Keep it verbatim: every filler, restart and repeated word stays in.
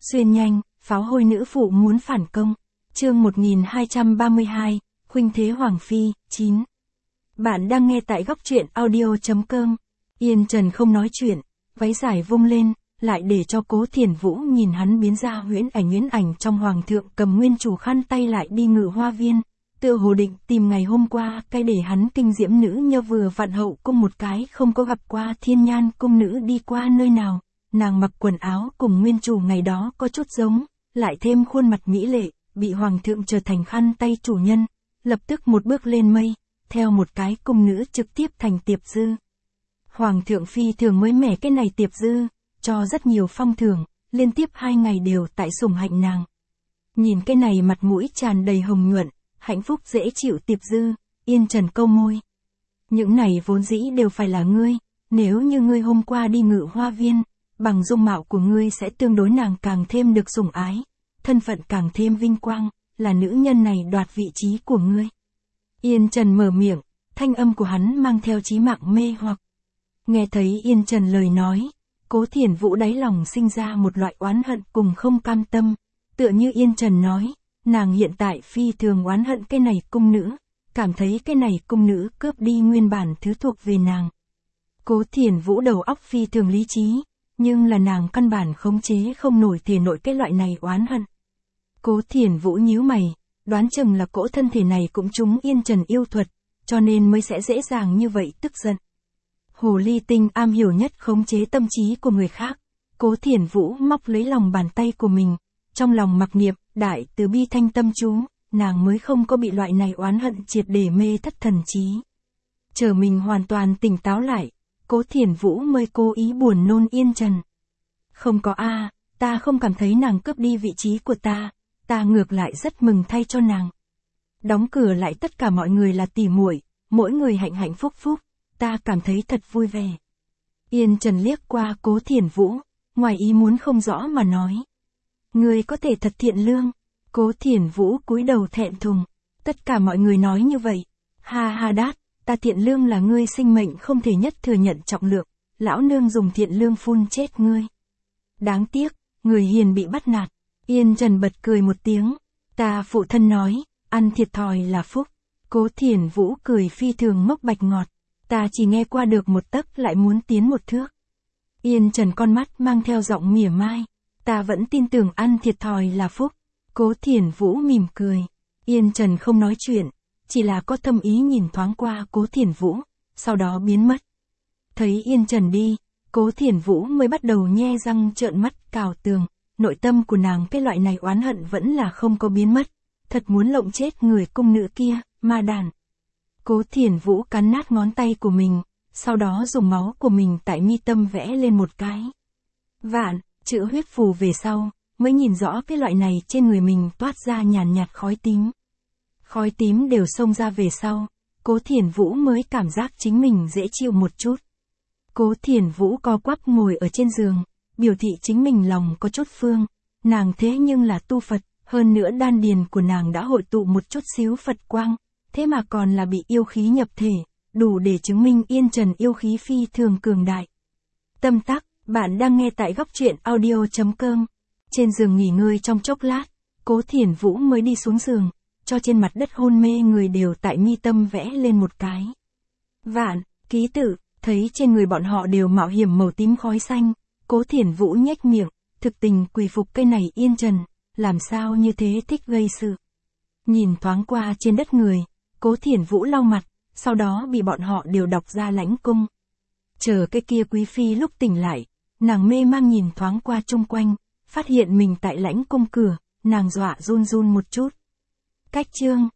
Xuyên nhanh, pháo hôi nữ phụ muốn phản công. Chương một nghìn hai trăm ba mươi hai, Khuynh thế Hoàng Phi, chín. Bạn đang nghe tại góc truyện audio chấm com. Yên Trần không nói chuyện, váy dài vung lên, lại để cho Cố Thiển Vũ nhìn hắn biến ra huyễn ảnh huyễn ảnh trong hoàng thượng cầm nguyên chủ khăn tay lại đi ngự hoa viên. Tựa hồ định tìm ngày hôm qua cái để hắn kinh diễm nữ nhơ vừa vặn hậu cung một cái không có gặp qua thiên nhan cung nữ đi qua nơi nào. Nàng mặc quần áo cùng nguyên chủ ngày đó có chút giống, lại thêm khuôn mặt mỹ lệ, bị hoàng thượng trở thành khăn tay chủ nhân, lập tức một bước lên mây, theo một cái cung nữ trực tiếp thành tiệp dư. Hoàng thượng phi thường mới mẻ cái này tiệp dư, cho rất nhiều phong thưởng, liên tiếp hai ngày đều tại sủng hạnh nàng. Nhìn cái này mặt mũi tràn đầy hồng nhuận, hạnh phúc dễ chịu tiệp dư, Yên Trần câu môi. Những này vốn dĩ đều phải là ngươi, nếu như ngươi hôm qua đi ngự hoa viên, bằng dung mạo của ngươi sẽ tương đối nàng càng thêm được sủng ái, thân phận càng thêm vinh quang, là nữ nhân này đoạt vị trí của ngươi. Yên Trần mở miệng, thanh âm của hắn mang theo chí mạng mê hoặc. Nghe thấy Yên Trần lời nói, Cố Thiển Vũ đáy lòng sinh ra một loại oán hận cùng không cam tâm, tựa như Yên Trần nói, nàng hiện tại phi thường oán hận cái này cung nữ, cảm thấy cái này cung nữ cướp đi nguyên bản thứ thuộc về nàng. Cố Thiển Vũ đầu óc phi thường lý trí, nhưng là nàng căn bản khống chế không nổi thể nội cái loại này oán hận. Cố Thiển Vũ nhíu mày, đoán chừng là cỗ thân thể này cũng trúng Yên Trần yêu thuật, cho nên mới sẽ dễ dàng như vậy tức giận. Hồ ly tinh am hiểu nhất khống chế tâm trí của người khác. Cố Thiển Vũ móc lấy lòng bàn tay của mình, trong lòng mặc niệm, đại từ bi thanh tâm chú, nàng mới không có bị loại này oán hận triệt để mê thất thần trí. Chờ mình hoàn toàn tỉnh táo lại, Cố Thiển Vũ mới cố ý buồn nôn Yên Trần. Không có a, à, ta không cảm thấy nàng cướp đi vị trí của ta, ta ngược lại rất mừng thay cho nàng. Đóng cửa lại tất cả mọi người là tỉ muội, mỗi người hạnh hạnh phúc phúc, ta cảm thấy thật vui vẻ. Yên Trần liếc qua Cố Thiển Vũ, ngoài ý muốn không rõ mà nói. Ngươi có thể thật thiện lương. Cố Thiển Vũ cúi đầu thẹn thùng. Tất cả mọi người nói như vậy. Ha ha đát, ta thiện lương là ngươi sinh mệnh không thể nhất thừa nhận trọng lượng. Lão nương dùng thiện lương phun chết ngươi. Đáng tiếc, người hiền bị bắt nạt. Yên Trần bật cười một tiếng. Ta phụ thân nói, ăn thiệt thòi là phúc. Cố Thiển Vũ cười phi thường mốc bạch ngọt. Ta chỉ nghe qua được một tấc lại muốn tiến một thước. Yên Trần con mắt mang theo giọng mỉa mai. Ta vẫn tin tưởng ăn thiệt thòi là phúc. Cố Thiển Vũ mỉm cười. Yên Trần không nói chuyện, chỉ là có thâm ý nhìn thoáng qua Cố Thiển Vũ, sau đó biến mất. Thấy Yên Trần đi, Cố Thiển Vũ mới bắt đầu nhe răng trợn mắt cào tường, nội tâm của nàng cái loại này oán hận vẫn là không có biến mất, thật muốn lộng chết người cung nữ kia, ma đàn. Cố Thiển Vũ cắn nát ngón tay của mình, sau đó dùng máu của mình tại mi tâm vẽ lên một cái vạn chữ huyết phù về sau, mới nhìn rõ cái loại này trên người mình toát ra nhàn nhạt khói tím. Khói tím đều xông ra về sau, Cố Thiển Vũ mới cảm giác chính mình dễ chịu một chút. Cố Thiển Vũ co quắp ngồi ở trên giường, biểu thị chính mình lòng có chút phương, nàng thế nhưng là tu Phật, hơn nữa đan điền của nàng đã hội tụ một chút xíu Phật quang, thế mà còn là bị yêu khí nhập thể, đủ để chứng minh Yên Trần yêu khí phi thường cường đại. Tâm tắc, bạn đang nghe tại góc truyện audio chấm com. Trên giường nghỉ ngơi trong chốc lát, Cố Thiển Vũ mới đi xuống giường, cho trên mặt đất hôn mê người đều tại mi tâm vẽ lên một cái vạn ký tự, thấy trên người bọn họ đều mạo hiểm màu tím khói xanh, Cố Thiển Vũ nhếch miệng, thực tình quỳ phục cây này Yên Trần, làm sao như thế thích gây sự. Nhìn thoáng qua trên đất người, Cố Thiển Vũ lau mặt, sau đó bị bọn họ đều đọc ra lãnh cung. Chờ cái kia quý phi lúc tỉnh lại, nàng mê mang nhìn thoáng qua chung quanh, phát hiện mình tại lãnh cung cửa, nàng dọa run run một chút. Cách chương